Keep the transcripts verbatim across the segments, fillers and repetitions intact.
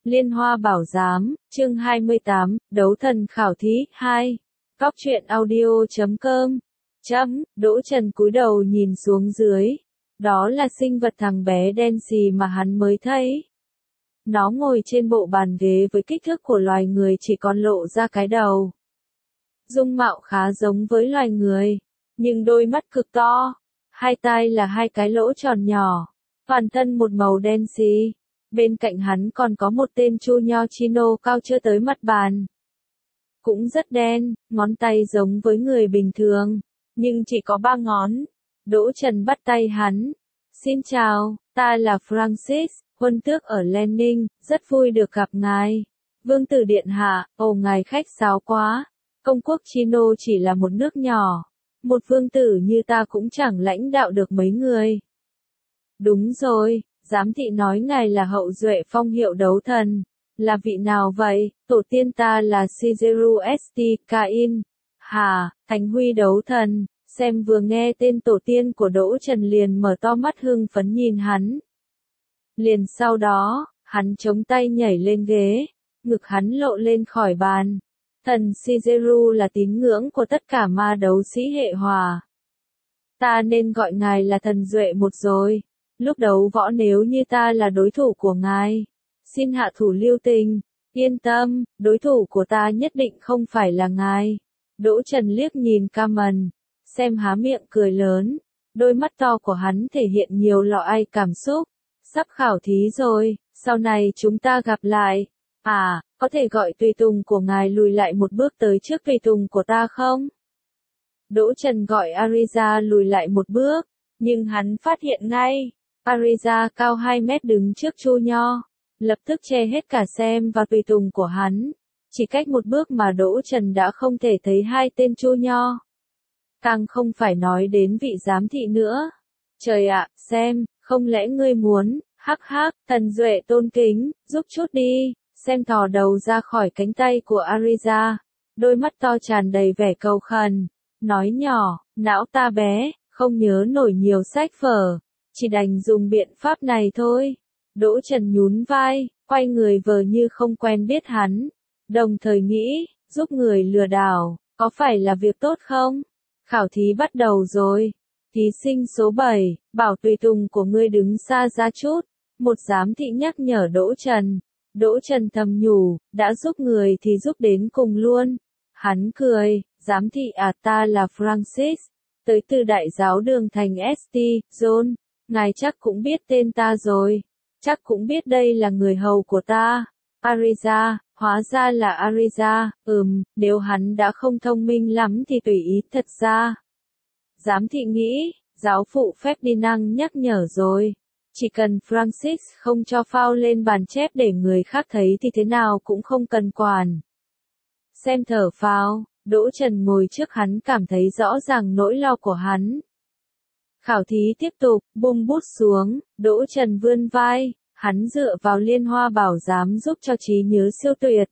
Liên Hoa Bảo Giám, chương hai mươi tám, Đấu Thần Khảo Thí, hai. Góc truyện audio chấm com. Chấm, Đỗ Trần cúi đầu nhìn xuống dưới. Đó là sinh vật thằng bé đen xì mà hắn mới thấy. Nó ngồi trên bộ bàn ghế với kích thước của loài người chỉ còn lộ ra cái đầu. Dung mạo khá giống với loài người, nhưng đôi mắt cực to. Hai tai là hai cái lỗ tròn nhỏ. Toàn thân một màu đen xì. Bên cạnh hắn còn có một tên chu nho chino cao chưa tới mặt bàn. Cũng rất đen, ngón tay giống với người bình thường, nhưng chỉ có ba ngón. Đỗ Trần bắt tay hắn. Xin chào, ta là Francis, huân tước ở Lenin, rất vui được gặp ngài. Vương tử điện hạ, ồ ngài khách sáo quá. Công quốc Chino chỉ là một nước nhỏ. Một vương tử như ta cũng chẳng lãnh đạo được mấy người. Đúng rồi. Giám thị nói ngài là hậu duệ phong hiệu đấu thần. Là vị nào vậy? Tổ tiên ta là Shigeru St. Kain. Hà, Thánh Huy đấu thần. Xem vừa nghe tên tổ tiên của Đỗ Trần liền mở to mắt hưng phấn nhìn hắn. Liền sau đó, hắn chống tay nhảy lên ghế. Ngực hắn lộ lên khỏi bàn. Thần Shigeru là tín ngưỡng của tất cả ma đấu sĩ hệ hòa. Ta nên gọi ngài là thần duệ một rồi. Lúc đấu võ nếu như ta là đối thủ của ngài, xin hạ thủ lưu tình, yên tâm, đối thủ của ta nhất định không phải là ngài. Đỗ Trần liếc nhìn Cameron, xem há miệng cười lớn, đôi mắt to của hắn thể hiện nhiều loại cảm xúc. Sắp khảo thí rồi, sau này chúng ta gặp lại. À, có thể gọi tùy tùng của ngài lùi lại một bước tới trước tùy tùng của ta không? Đỗ Trần gọi Ariza lùi lại một bước, nhưng hắn phát hiện ngay. Ariza cao hai mét đứng trước Chu Nho, lập tức che hết cả xem và tùy tùng của hắn. Chỉ cách một bước mà Đỗ Trần đã không thể thấy hai tên Chu Nho. Càng không phải nói đến vị giám thị nữa. Trời ạ, xem, không lẽ ngươi muốn, hắc hắc, thần duệ tôn kính, giúp chút đi, xem thò đầu ra khỏi cánh tay của Ariza. Đôi mắt to tràn đầy vẻ cầu khẩn, nói nhỏ, não ta bé, không nhớ nổi nhiều sách vở. Chỉ đành dùng biện pháp này thôi. Đỗ Trần nhún vai, quay người vờ như không quen biết hắn. Đồng thời nghĩ, giúp người lừa đảo, có phải là việc tốt không? Khảo thí bắt đầu rồi. Thí sinh số bảy, bảo tùy tùng của ngươi đứng xa ra chút. Một giám thị nhắc nhở Đỗ Trần. Đỗ Trần thầm nhủ, đã giúp người thì giúp đến cùng luôn. Hắn cười, giám thị à ta là Francis. Tới từ đại giáo đường thành ét tê, John. Ngài chắc cũng biết tên ta rồi. Chắc cũng biết đây là người hầu của ta. Ariza, hóa ra là Ariza, ừm, nếu hắn đã không thông minh lắm thì tùy ý thật ra. Giám thị nghĩ, giáo phụ Ferdinand nhắc nhở rồi. Chỉ cần Francis không cho phao lên bàn chép để người khác thấy thì thế nào cũng không cần quản. Xem thở phào, Đỗ Trần ngồi trước hắn cảm thấy rõ ràng nỗi lo của hắn. Khảo thí tiếp tục, buông bút xuống, Đỗ Trần vươn vai, hắn dựa vào Liên Hoa Bảo Giám giúp cho trí nhớ siêu tuyệt.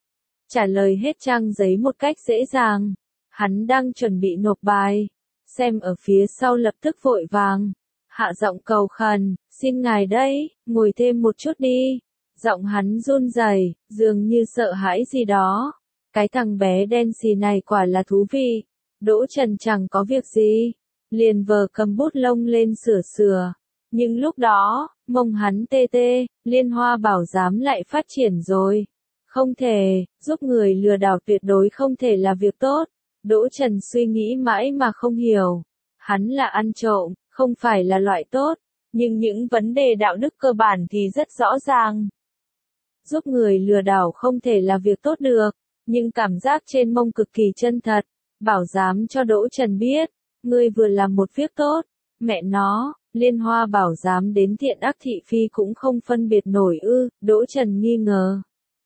Trả lời hết trang giấy một cách dễ dàng. Hắn đang chuẩn bị nộp bài. Xem ở phía sau lập tức vội vàng. Hạ giọng cầu khẩn, xin ngài đây, ngồi thêm một chút đi. Giọng hắn run rẩy, dường như sợ hãi gì đó. Cái thằng bé đen xì này quả là thú vị. Đỗ Trần chẳng có việc gì. Liền vờ cầm bút lông lên sửa sửa. Nhưng lúc đó, mông hắn tê tê, Liên Hoa Bảo Giám lại phát triển rồi. Không thể, giúp người lừa đảo tuyệt đối không thể là việc tốt. Đỗ Trần suy nghĩ mãi mà không hiểu. Hắn là ăn trộm, không phải là loại tốt. Nhưng những vấn đề đạo đức cơ bản thì rất rõ ràng. Giúp người lừa đảo không thể là việc tốt được. Nhưng cảm giác trên mông cực kỳ chân thật. Bảo Giám cho Đỗ Trần biết. Ngươi vừa làm một việc tốt, mẹ nó, Liên Hoa Bảo Giám đến thiện ác thị phi cũng không phân biệt nổi ư, Đỗ Trần nghi ngờ.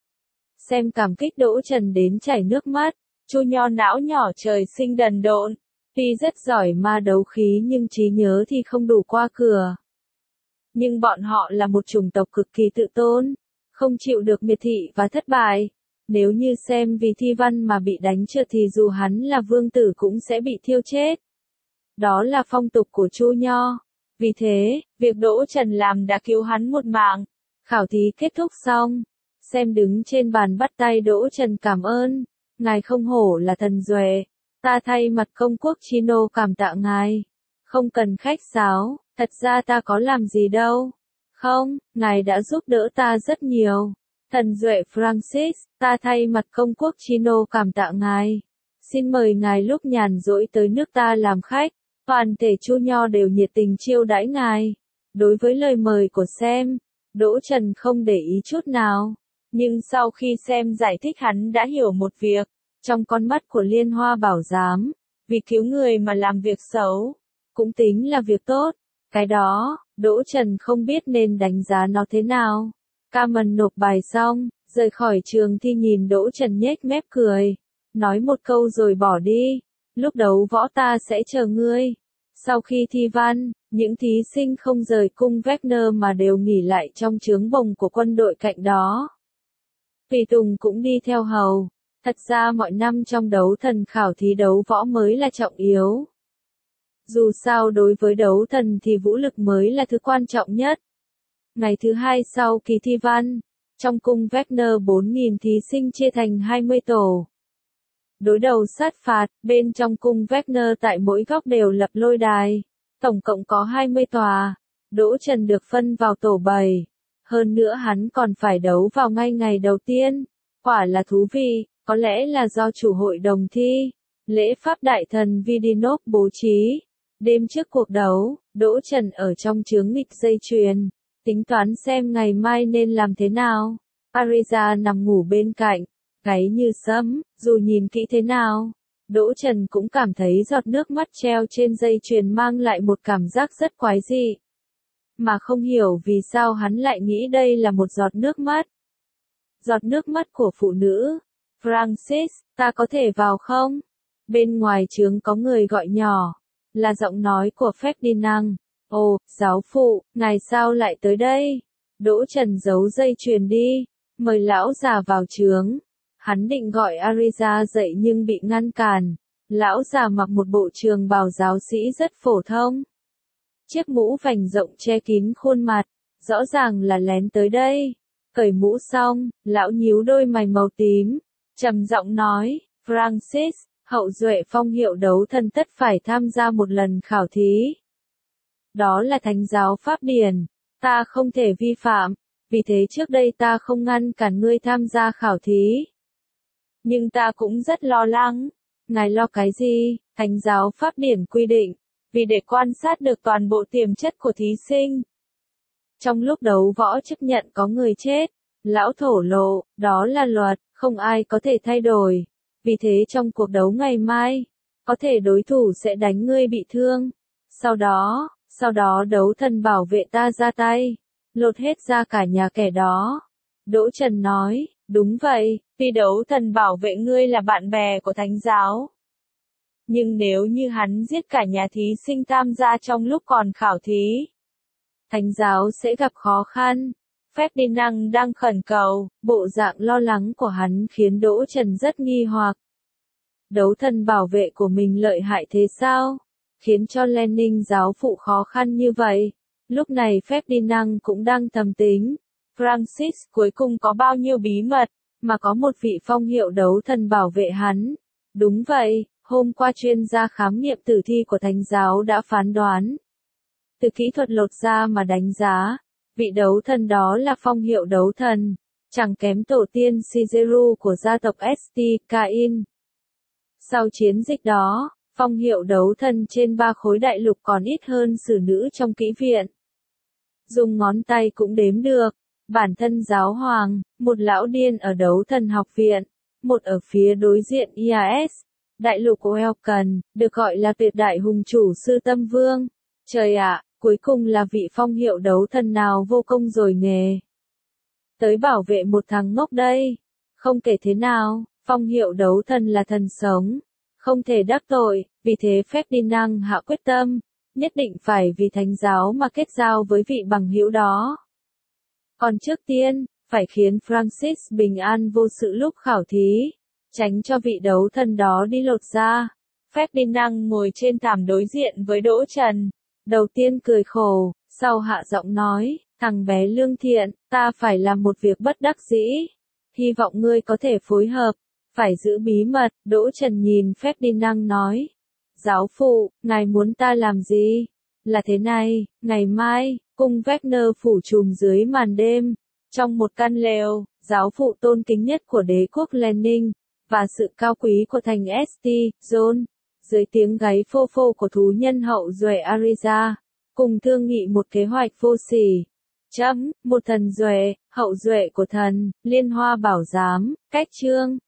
Xem cảm kích Đỗ Trần đến chảy nước mắt, Chu Nho não nhỏ trời sinh đần độn, tuy rất giỏi ma đấu khí nhưng trí nhớ thì không đủ qua cửa. Nhưng bọn họ là một chủng tộc cực kỳ tự tôn, không chịu được miệt thị và thất bại. Nếu như xem vì thi văn mà bị đánh trượt thì dù hắn là vương tử cũng sẽ bị thiêu chết. Đó là phong tục của Chu Nho. Vì thế, việc Đỗ Trần làm đã cứu hắn một mạng. Khảo thí kết thúc xong. xem đứng trên bàn bắt tay Đỗ Trần cảm ơn, ngài không hổ là thần duệ, ta thay mặt công quốc Chino cảm tạ ngài, không cần khách sáo, thật ra ta có làm gì đâu, không, ngài đã giúp đỡ ta rất nhiều, thần duệ Francis, ta thay mặt công quốc Chino cảm tạ ngài, xin mời ngài lúc nhàn rỗi tới nước ta làm khách, toàn thể Chu Nho đều nhiệt tình chiêu đãi ngài, đối với lời mời của Sam, Đỗ Trần không để ý chút nào. Nhưng sau khi xem giải thích hắn đã hiểu một việc, trong con mắt của Liên Hoa Bảo Giám, vì cứu người mà làm việc xấu, cũng tính là việc tốt. Cái đó, Đỗ Trần không biết nên đánh giá nó thế nào. Carmen nộp bài xong, rời khỏi trường thi nhìn Đỗ Trần nhếch mép cười, nói một câu rồi bỏ đi, lúc đấu võ ta sẽ chờ ngươi. Sau khi thi văn, những thí sinh không rời cung Wagner mà đều nghỉ lại trong trướng bồng của quân đội cạnh đó. Tùy tùng cũng đi theo hầu. Thật ra mọi năm trong đấu thần khảo thí đấu võ mới là trọng yếu. Dù sao đối với đấu thần thì vũ lực mới là thứ quan trọng nhất. Ngày thứ hai sau kỳ thi văn, trong cung Wagner bốn nghìn thí sinh chia thành hai mươi tổ. Đối đầu sát phạt, bên trong cung Wagner tại mỗi góc đều lập lôi đài. Tổng cộng có hai mươi tòa. Đỗ Trần được phân vào tổ bảy. Hơn nữa hắn còn phải đấu vào ngay ngày đầu tiên. Quả là thú vị, có lẽ là do chủ hội đồng thi. Lễ pháp đại thần Vidinov bố trí. Đêm trước cuộc đấu, Đỗ Trần ở trong chướng nghịch dây chuyền. Tính toán xem ngày mai nên làm thế nào. Ariza nằm ngủ bên cạnh. Gáy như sấm, dù nhìn kỹ thế nào. Đỗ Trần cũng cảm thấy giọt nước mắt treo trên dây chuyền mang lại một cảm giác rất quái dị. Mà không hiểu vì sao hắn lại nghĩ đây là một giọt nước mắt. Giọt nước mắt của phụ nữ. Francis, ta có thể vào không? Bên ngoài trướng có người gọi nhỏ. Là giọng nói của Ferdinand. Ồ, giáo phụ, ngài sao lại tới đây? Đỗ Trần giấu dây chuyền đi. Mời lão già vào trướng. Hắn định gọi Ariza dậy nhưng bị ngăn cản. Lão già mặc một bộ trường bào giáo sĩ rất phổ thông. Chiếc mũ vành rộng che kín khuôn mặt, rõ ràng là lén tới đây. Cởi mũ xong, lão nhíu đôi mày màu tím, trầm giọng nói, Francis, hậu duệ phong hiệu đấu thần tất phải tham gia một lần khảo thí. Đó là thánh giáo pháp điển, ta không thể vi phạm, vì thế trước đây ta không ngăn cản ngươi tham gia khảo thí. Nhưng ta cũng rất lo lắng. Ngài lo cái gì? Thánh giáo pháp điển quy định, vì để quan sát được toàn bộ tiềm chất của thí sinh. Trong lúc đấu võ chấp nhận có người chết, lão thổ lộ, đó là luật, không ai có thể thay đổi. Vì thế trong cuộc đấu ngày mai, có thể đối thủ sẽ đánh ngươi bị thương. Sau đó, sau đó đấu thần bảo vệ ta ra tay, lột hết ra cả nhà kẻ đó. Đỗ Trần nói, đúng vậy, vì đấu thần bảo vệ ngươi là bạn bè của thánh giáo. Nhưng nếu như hắn giết cả nhà thí sinh tham gia trong lúc còn khảo thí, thánh giáo sẽ gặp khó khăn. Ferdinand đang khẩn cầu, bộ dạng lo lắng của hắn khiến Đỗ Trần rất nghi hoặc. Đấu thần bảo vệ của mình lợi hại thế sao? Khiến cho Lenin giáo phụ khó khăn như vậy. Lúc này Ferdinand cũng đang thầm tính. Francis cuối cùng có bao nhiêu bí mật, mà có một vị phong hiệu đấu thần bảo vệ hắn. Đúng vậy, hôm qua chuyên gia khám nghiệm tử thi của thánh giáo đã phán đoán. Từ kỹ thuật lột da mà đánh giá, vị đấu thần đó là phong hiệu đấu thần, chẳng kém tổ tiên Sizeru của gia tộc St. Cain. Sau chiến dịch đó, phong hiệu đấu thần trên ba khối đại lục còn ít hơn sử nữ trong kỹ viện. Dùng ngón tay cũng đếm được. Bản thân giáo hoàng, một lão điên ở đấu thần học viện, một ở phía đối diện i a ét, đại lục của Elkan, được gọi là tuyệt đại hùng chủ sư tâm vương. Trời ạ, cuối cùng là vị phong hiệu đấu thần nào vô công rồi nghề. Tới bảo vệ một thằng ngốc đây. Không kể thế nào, phong hiệu đấu thần là thần sống, không thể đắc tội, vì thế Ferdinand hạ quyết tâm, nhất định phải vì thánh giáo mà kết giao với vị bằng hữu đó. Còn trước tiên, phải khiến Francis bình an vô sự lúc khảo thí, tránh cho vị đấu thần đó đi lột da. Ferdinand ngồi trên thảm đối diện với Đỗ Trần. Đầu tiên cười khổ, sau hạ giọng nói, thằng bé lương thiện, ta phải làm một việc bất đắc dĩ. hy vọng ngươi có thể phối hợp, phải giữ bí mật, Đỗ Trần nhìn Ferdinand nói. Giáo phụ, ngài muốn ta làm gì? Là thế này, ngày mai, cung Wagner phủ trùm dưới màn đêm, trong một căn lều, giáo phụ tôn kính nhất của đế quốc Lenin, và sự cao quý của thành ét tê, John, dưới tiếng gáy phô phô của thú nhân hậu duệ Ariza, cùng thương nghị một kế hoạch vô sỉ. Chấm, một thần duệ, hậu duệ của thần, liên hoa bảo giám, cách chương.